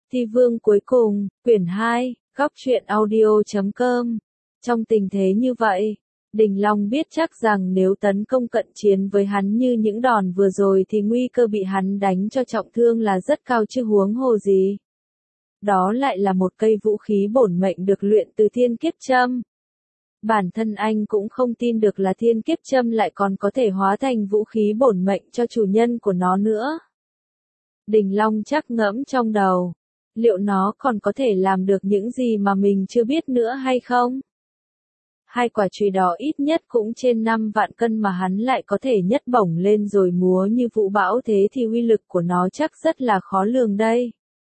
Thi vương cuối cùng, quyển 2, góc truyện audio.com. Trong tình thế như vậy, Đình Long biết chắc rằng nếu tấn công cận chiến với hắn như những đòn vừa rồi thì nguy cơ bị hắn đánh cho trọng thương là rất cao chứ huống hồ gì. Đó lại là một cây vũ khí bổn mệnh được luyện từ thiên kiếp châm. Bản thân anh cũng không tin được là thiên kiếp châm lại còn có thể hóa thành vũ khí bổn mệnh cho chủ nhân của nó nữa. Đình Long chắc ngẫm trong đầu, liệu nó còn có thể làm được những gì mà mình chưa biết nữa hay không? Hai quả chùy đó ít nhất cũng trên 5 vạn cân mà hắn lại có thể nhấc bổng lên rồi múa như vũ bão thế thì uy lực của nó chắc rất là khó lường đây.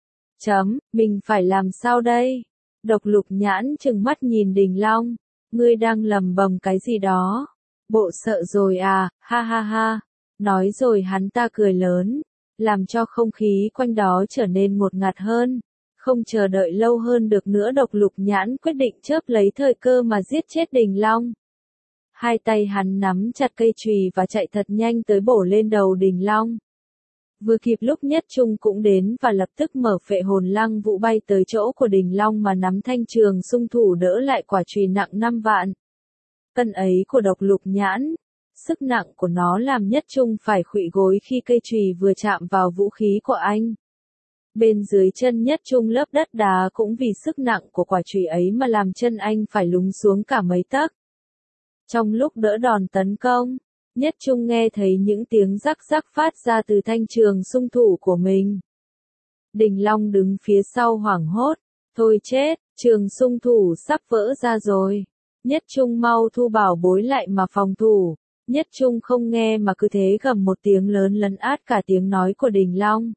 Mình phải làm sao đây? Độc Lục Nhãn trừng mắt nhìn Đình Long, ngươi đang lầm bầm cái gì đó? Bộ sợ rồi à, ha ha ha. Nói rồi hắn ta cười lớn, làm cho không khí quanh đó trở nên ngột ngạt hơn. Không chờ đợi lâu hơn được nữa, Độc Lục Nhãn quyết định chớp lấy thời cơ mà giết chết Đình Long. Hai tay hắn nắm chặt cây chùy và chạy thật nhanh tới bổ lên đầu Đình Long. Vừa kịp lúc Nhất Trung cũng đến và lập tức mở phệ hồn lăng vũ bay tới chỗ của Đình Long mà nắm thanh trường xung thủ đỡ lại quả chùy nặng 5 vạn cân ấy của Độc Lục Nhãn. Sức nặng của nó làm Nhất Trung phải khuỵu gối khi cây chùy vừa chạm vào vũ khí của anh. Bên dưới chân Nhất Trung lớp đất đá cũng vì sức nặng của quả chùy ấy mà làm chân anh phải lún xuống cả mấy tấc. Trong lúc đỡ đòn tấn công, Nhất Trung nghe thấy những tiếng rắc rắc phát ra từ thanh trường xung thủ của mình. Đình Long đứng phía sau hoảng hốt, thôi chết, trường xung thủ sắp vỡ ra rồi. Nhất Trung mau thu bảo bối lại mà phòng thủ. Nhất Trung không nghe mà cứ thế gầm một tiếng lớn lấn át cả tiếng nói của Đình Long.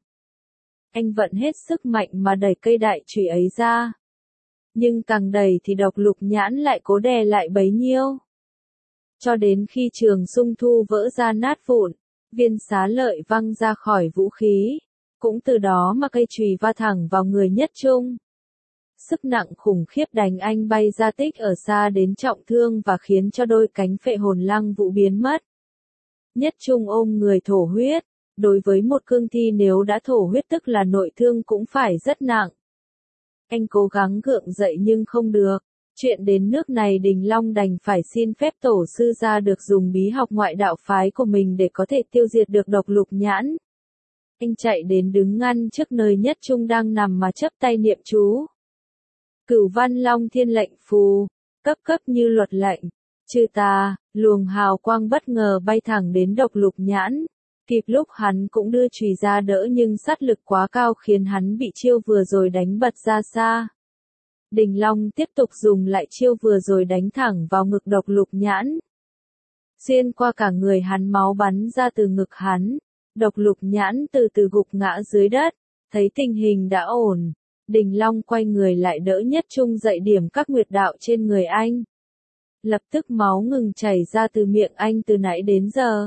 Anh vận hết sức mạnh mà đẩy cây đại chùy ấy ra. Nhưng càng đẩy thì Độc Lục Nhãn lại cố đè lại bấy nhiêu. Cho đến khi trường xung thu vỡ ra nát vụn, viên xá lợi văng ra khỏi vũ khí. Cũng từ đó mà cây chùy va thẳng vào người Nhất Trung. Sức nặng khủng khiếp đánh anh bay ra tích ở xa đến trọng thương và khiến cho đôi cánh phệ hồn lăng vũ biến mất. Nhất Trung ôm người thổ huyết. Đối với một cương thi nếu đã thổ huyết tức là nội thương cũng phải rất nặng. Anh cố gắng gượng dậy nhưng không được. Chuyện đến nước này Đình Long đành phải xin phép tổ sư ra được dùng bí học ngoại đạo phái của mình để có thể tiêu diệt được Độc Lục Nhãn. Anh chạy đến đứng ngăn trước nơi Nhất Trung đang nằm mà chắp tay niệm chú. Cửu Văn Long Thiên Lệnh Phù, cấp như luật lệnh. Chư ta, luồng hào quang bất ngờ bay thẳng đến Độc Lục Nhãn. Kịp lúc hắn cũng đưa chùy ra đỡ nhưng sát lực quá cao khiến hắn bị chiêu vừa rồi đánh bật ra xa. Đình Long tiếp tục dùng lại chiêu vừa rồi đánh thẳng vào ngực Độc Lục Nhãn. Xuyên qua cả người hắn, máu bắn ra từ ngực hắn. Độc Lục Nhãn từ từ gục ngã dưới đất. Thấy tình hình đã ổn, Đình Long quay người lại đỡ Nhất Trung dậy điểm các nguyệt đạo trên người anh. Lập tức máu ngừng chảy ra từ miệng anh từ nãy đến giờ.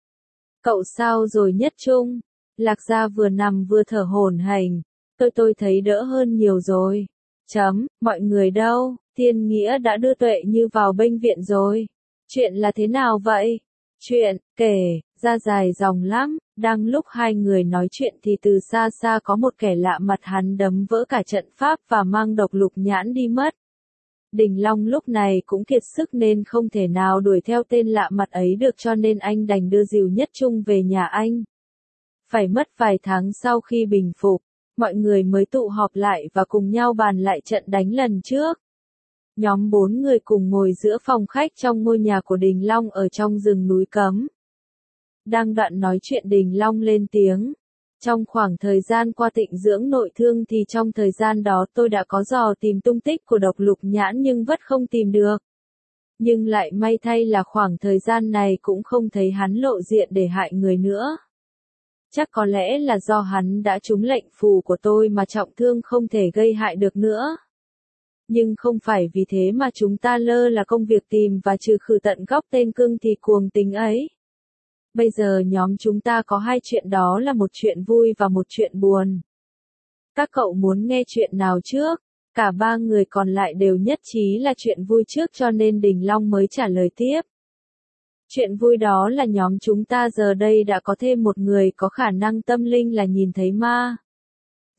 Cậu sao rồi Nhất Trung? Lạc Gia vừa nằm vừa thở hổn hển. Tôi thấy đỡ hơn nhiều rồi. Mọi người đâu? Thiên Nghĩa đã đưa Tuệ Như vào bệnh viện rồi. Chuyện là thế nào vậy? Chuyện kể ra dài dòng lắm. Đang lúc hai người nói chuyện thì từ xa xa có một kẻ lạ mặt, hắn đấm vỡ cả trận pháp và mang Độc Lục Nhãn đi mất. Đình Long lúc này cũng kiệt sức nên không thể nào đuổi theo tên lạ mặt ấy được, cho nên anh đành đưa dìu Nhất Trung về nhà anh. Phải mất vài tháng sau khi bình phục, mọi người mới tụ họp lại và cùng nhau bàn lại trận đánh lần trước. Nhóm 4 người cùng ngồi giữa phòng khách trong ngôi nhà của Đình Long ở trong rừng núi cấm. Đang đoạn nói chuyện Đình Long lên tiếng. Trong khoảng thời gian qua tịnh dưỡng nội thương thì trong thời gian đó tôi đã có dò tìm tung tích của Độc Lục Nhãn nhưng vẫn không tìm được. Nhưng lại may thay là khoảng thời gian này cũng không thấy hắn lộ diện để hại người nữa. Chắc có lẽ là do hắn đã trúng lệnh phù của tôi mà trọng thương không thể gây hại được nữa. Nhưng không phải vì thế mà chúng ta lơ là công việc tìm và trừ khử tận gốc tên cương thi cuồng tính ấy. Bây giờ nhóm chúng ta có hai chuyện, đó là một chuyện vui và một chuyện buồn. Các cậu muốn nghe chuyện nào trước? Cả ba người còn lại đều nhất trí là chuyện vui trước cho nên Đình Long mới trả lời tiếp. Chuyện vui đó là nhóm chúng ta giờ đây đã có thêm một người có khả năng tâm linh là nhìn thấy ma.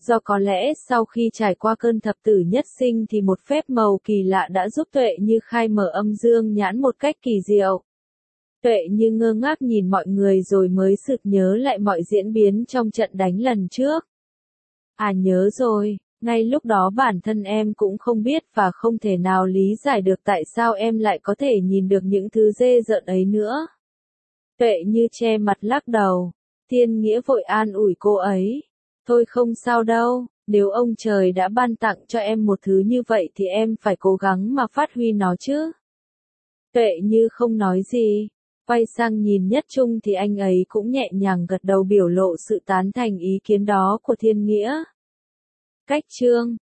Do có lẽ sau khi trải qua cơn thập tử nhất sinh thì một phép màu kỳ lạ đã giúp Tuệ Như khai mở âm dương nhãn một cách kỳ diệu. Tuệ Như ngơ ngác nhìn mọi người rồi mới sực nhớ lại mọi diễn biến trong trận đánh lần trước. À nhớ rồi, ngay lúc đó bản thân em cũng không biết và không thể nào lý giải được tại sao em lại có thể nhìn được những thứ ghê rợn ấy nữa. Tuệ Như che mặt lắc đầu. Thiên Nghĩa vội an ủi cô ấy. Thôi không sao đâu, nếu ông trời đã ban tặng cho em một thứ như vậy thì em phải cố gắng mà phát huy nó chứ. Tuệ Như không nói gì. Quay sang nhìn Nhất Trung thì anh ấy cũng nhẹ nhàng gật đầu biểu lộ sự tán thành ý kiến đó của Thiên Nghĩa. Cách chương